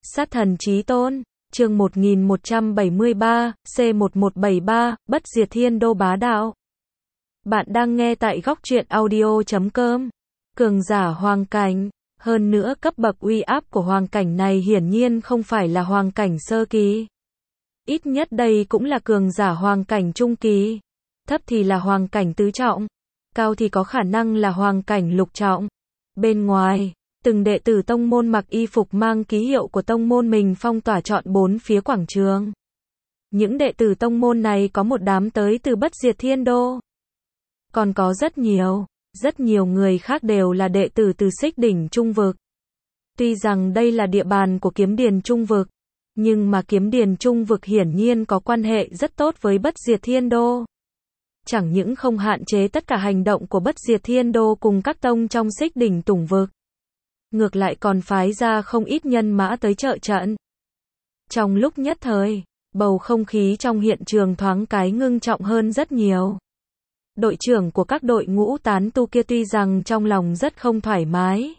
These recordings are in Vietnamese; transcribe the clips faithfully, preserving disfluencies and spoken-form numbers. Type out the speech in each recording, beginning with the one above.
Sát thần chí tôn, chương một nghìn một trăm bảy mươi ba, C một một bảy ba, bất diệt thiên đô bá đạo. Bạn đang nghe tại góc truyện audio chấm com. Cường giả hoàng cảnh, hơn nữa cấp bậc uy áp của hoàng cảnh này hiển nhiên không phải là hoàng cảnh sơ kỳ. Ít nhất đây cũng là cường giả hoàng cảnh trung kỳ. Thấp thì là hoàng cảnh tứ trọng, cao thì có khả năng là hoàng cảnh lục trọng. Bên ngoài, từng đệ tử tông môn mặc y phục mang ký hiệu của tông môn mình phong tỏa trọn bốn phía quảng trường. Những đệ tử tông môn này có một đám tới từ bất diệt thiên đô. Còn có rất nhiều, rất nhiều người khác đều là đệ tử từ Xích Đỉnh Trung Vực. Tuy rằng đây là địa bàn của Kiếm Điền Trung Vực, nhưng mà Kiếm Điền Trung Vực hiển nhiên có quan hệ rất tốt với bất diệt thiên đô. Chẳng những không hạn chế tất cả hành động của bất diệt thiên đô cùng các tông trong Xích Đỉnh Tùng Vực, ngược lại còn phái ra không ít nhân mã tới trợ trận. Trong lúc nhất thời, bầu không khí trong hiện trường thoáng cái ngưng trọng hơn rất nhiều. Đội trưởng của các đội ngũ tán tu kia tuy rằng trong lòng rất không thoải mái,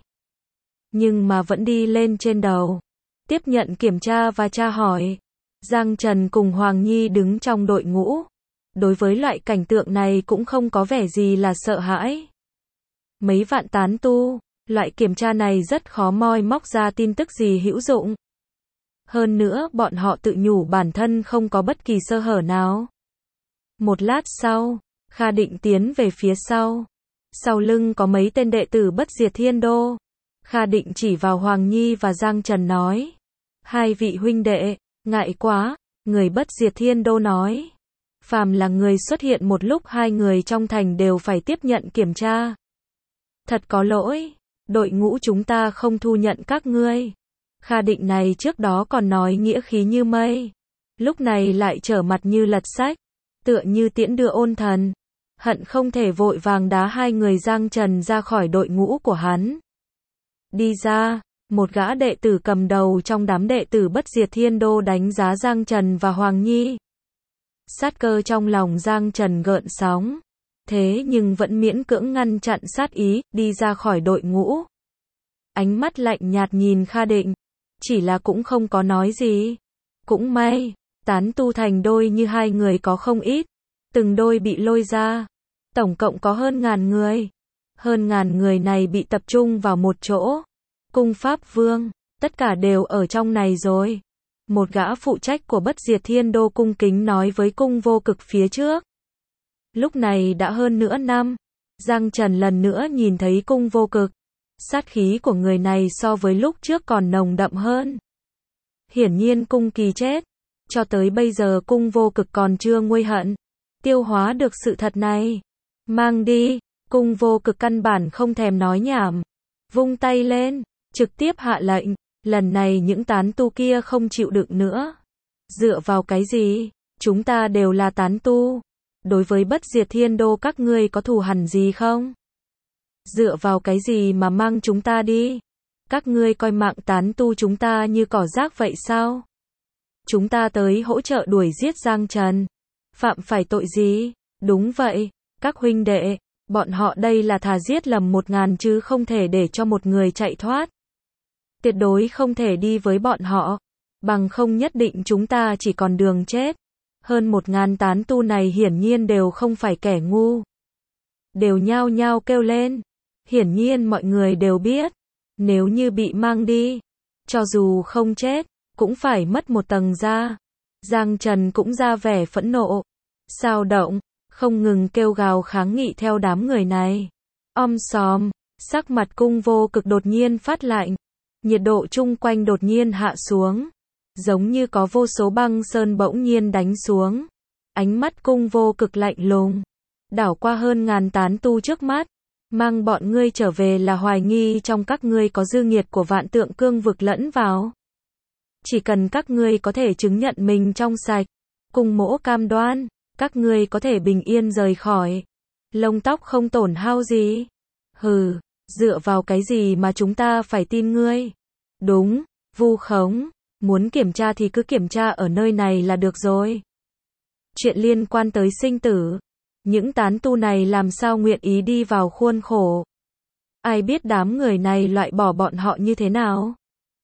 nhưng mà vẫn đi lên trên đầu, tiếp nhận kiểm tra và tra hỏi. Giang Trần cùng Hoàng Nhi đứng trong đội ngũ, đối với loại cảnh tượng này cũng không có vẻ gì là sợ hãi. Mấy vạn tán tu, loại kiểm tra này rất khó moi móc ra tin tức gì hữu dụng. Hơn nữa bọn họ tự nhủ bản thân không có bất kỳ sơ hở nào. Một lát sau, Kha Định tiến về phía sau. Sau lưng có mấy tên đệ tử bất diệt thiên đô. Kha Định chỉ vào Hoàng Nhi và Giang Trần nói: hai vị huynh đệ, ngại quá. Người bất diệt thiên đô nói: phàm là người xuất hiện một lúc hai người trong thành đều phải tiếp nhận kiểm tra. Thật có lỗi, đội ngũ chúng ta không thu nhận các ngươi. Kha Định này trước đó còn nói nghĩa khí như mây, lúc này lại trở mặt như lật sách, tựa như tiễn đưa ôn thần, hận không thể vội vàng đá hai người Giang Trần ra khỏi đội ngũ của hắn. Đi ra, một gã đệ tử cầm đầu trong đám đệ tử bất diệt thiên đô đánh giá Giang Trần và Hoàng Nhi. Sát cơ trong lòng Giang Trần gợn sóng, thế nhưng vẫn miễn cưỡng ngăn chặn sát ý, đi ra khỏi đội ngũ. Ánh mắt lạnh nhạt nhìn Kha Định, chỉ là cũng không có nói gì. Cũng may, tán tu thành đôi như hai người có không ít, từng đôi bị lôi ra, tổng cộng có hơn ngàn người. Hơn ngàn người này bị tập trung vào một chỗ. Cung Pháp Vương, tất cả đều ở trong này rồi. Một gã phụ trách của bất diệt thiên đô cung kính nói với Cung Vô Cực phía trước. Lúc này đã hơn nửa năm, Giang Trần lần nữa nhìn thấy Cung Vô Cực. Sát khí của người này so với lúc trước còn nồng đậm hơn. Hiển nhiên Cung Kỳ chết, cho tới bây giờ Cung Vô Cực còn chưa nguôi hận, tiêu hóa được sự thật này. Mang đi. Cung Vô Cực căn bản không thèm nói nhảm, vung tay lên, trực tiếp hạ lệnh. Lần này những tán tu kia không chịu đựng nữa. Dựa vào cái gì? Chúng ta đều là tán tu. Đối với bất diệt thiên đô các ngươi có thù hằn gì không? Dựa vào cái gì mà mang chúng ta đi? Các ngươi coi mạng tán tu chúng ta như cỏ rác vậy sao? Chúng ta tới hỗ trợ đuổi giết Giang Trần. Phạm phải tội gì? Đúng vậy, các huynh đệ, bọn họ đây là thà giết lầm một ngàn chứ không thể để cho một người chạy thoát. Tuyệt đối không thể đi với bọn họ, bằng không nhất định chúng ta chỉ còn đường chết. Hơn một ngàn tán tu này hiển nhiên đều không phải kẻ ngu. Đều nhao nhao kêu lên. Hiển nhiên mọi người đều biết, nếu như bị mang đi, cho dù không chết, cũng phải mất một tầng da. Giang Trần cũng ra vẻ phẫn nộ, sao động, không ngừng kêu gào kháng nghị theo đám người này. Om sòm, sắc mặt Cung Vô Cực đột nhiên phát lạnh. Nhiệt độ chung quanh đột nhiên hạ xuống, giống như có vô số băng sơn bỗng nhiên đánh xuống. Ánh mắt Cung Vô Cực lạnh lùng, đảo qua hơn ngàn tán tu trước mắt. Mang bọn ngươi trở về là hoài nghi trong các ngươi có dư nghiệt của vạn tượng cương vực lẫn vào. Chỉ cần các ngươi có thể chứng nhận mình trong sạch, cùng mỗ cam đoan, các ngươi có thể bình yên rời khỏi. Lông tóc không tổn hao gì. Hừ. Dựa vào cái gì mà chúng ta phải tin ngươi? Đúng, vu khống, muốn kiểm tra thì cứ kiểm tra ở nơi này là được rồi. Chuyện liên quan tới sinh tử, những tán tu này làm sao nguyện ý đi vào khuôn khổ? Ai biết đám người này loại bỏ bọn họ như thế nào?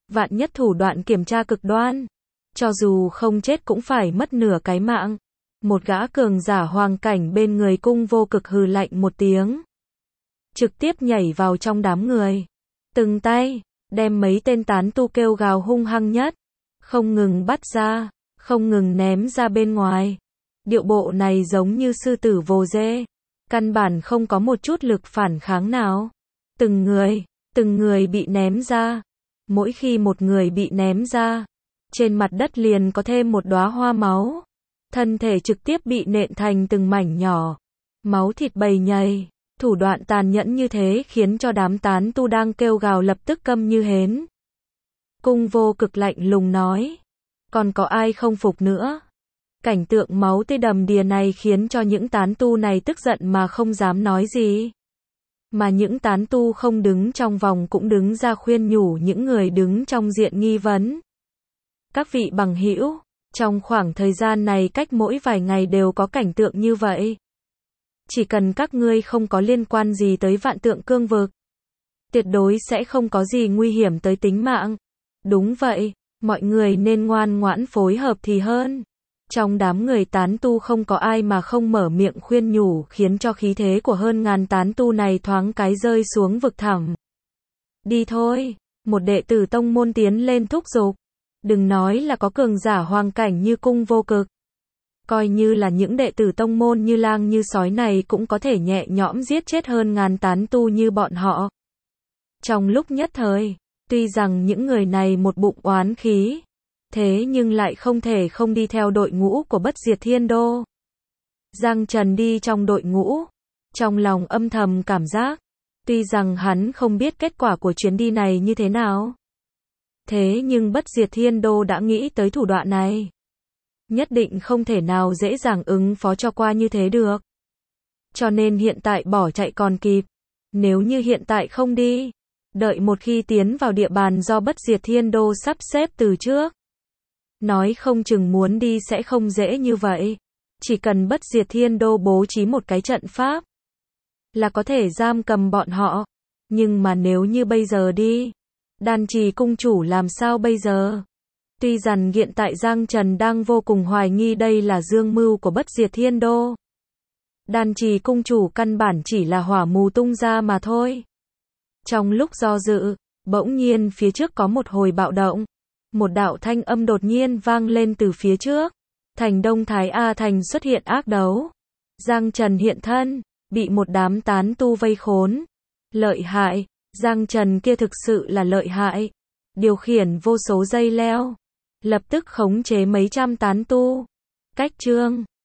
Vạn nhất thủ đoạn kiểm tra cực đoan, cho dù không chết cũng phải mất nửa cái mạng. Một gã cường giả hoàng cảnh bên người Cung Vô Cực hừ lạnh một tiếng, trực tiếp nhảy vào trong đám người, từng tay đem mấy tên tán tu kêu gào hung hăng nhất, không ngừng bắt ra, không ngừng ném ra bên ngoài. Điệu bộ này giống như sư tử vồ dê, căn bản không có một chút lực phản kháng nào. Từng người, từng người bị ném ra. Mỗi khi một người bị ném ra, trên mặt đất liền có thêm một đóa hoa máu. Thân thể trực tiếp bị nện thành từng mảnh nhỏ, máu thịt bầy nhầy. Thủ đoạn tàn nhẫn như thế khiến cho đám tán tu đang kêu gào lập tức câm như hến. Cung Vô Cực lạnh lùng nói, còn có ai không phục nữa? Cảnh tượng máu tươi đầm đìa này khiến cho những tán tu này tức giận mà không dám nói gì. Mà những tán tu không đứng trong vòng cũng đứng ra khuyên nhủ những người đứng trong diện nghi vấn. Các vị bằng hữu, trong khoảng thời gian này cách mỗi vài ngày đều có cảnh tượng như vậy. Chỉ cần các ngươi không có liên quan gì tới Vạn Tượng Cương Vực, tuyệt đối sẽ không có gì nguy hiểm tới tính mạng. Đúng vậy, mọi người nên ngoan ngoãn phối hợp thì hơn. Trong đám người tán tu không có ai mà không mở miệng khuyên nhủ, khiến cho khí thế của hơn ngàn tán tu này thoáng cái rơi xuống vực thẳm. Đi thôi, một đệ tử tông môn tiến lên thúc giục. Đừng nói là có cường giả hoàng cảnh như Cung Vô Cực. Coi như là những đệ tử tông môn như lang như sói này cũng có thể nhẹ nhõm giết chết hơn ngàn tán tu như bọn họ. Trong lúc nhất thời, tuy rằng những người này một bụng oán khí, thế nhưng lại không thể không đi theo đội ngũ của Bất Diệt Thiên Đô. Giang Trần đi trong đội ngũ, trong lòng âm thầm cảm giác, tuy rằng hắn không biết kết quả của chuyến đi này như thế nào, thế nhưng Bất Diệt Thiên Đô đã nghĩ tới thủ đoạn này, nhất định không thể nào dễ dàng ứng phó cho qua như thế được. Cho nên hiện tại bỏ chạy còn kịp, nếu như hiện tại không đi, đợi một khi tiến vào địa bàn do Bất Diệt Thiên Đô sắp xếp từ trước, nói không chừng muốn đi sẽ không dễ như vậy. Chỉ cần Bất Diệt Thiên Đô bố trí một cái trận pháp, là có thể giam cầm bọn họ. Nhưng mà nếu như bây giờ đi, Đan Trì cung chủ làm sao bây giờ? Tuy rằng hiện tại Giang Trần đang vô cùng hoài nghi đây là dương mưu của Bất Diệt Thiên Đô. Đan Trì cung chủ căn bản chỉ là hỏa mù tung ra mà thôi. Trong lúc do dự, bỗng nhiên phía trước có một hồi bạo động. Một đạo thanh âm đột nhiên vang lên từ phía trước. Thành Đông Thái A Thành xuất hiện ác đấu. Giang Trần hiện thân, bị một đám tán tu vây khốn. Lợi hại, Giang Trần kia thực sự là lợi hại. Điều khiển vô số dây leo, lập tức khống chế mấy trăm tán tu. Cách chương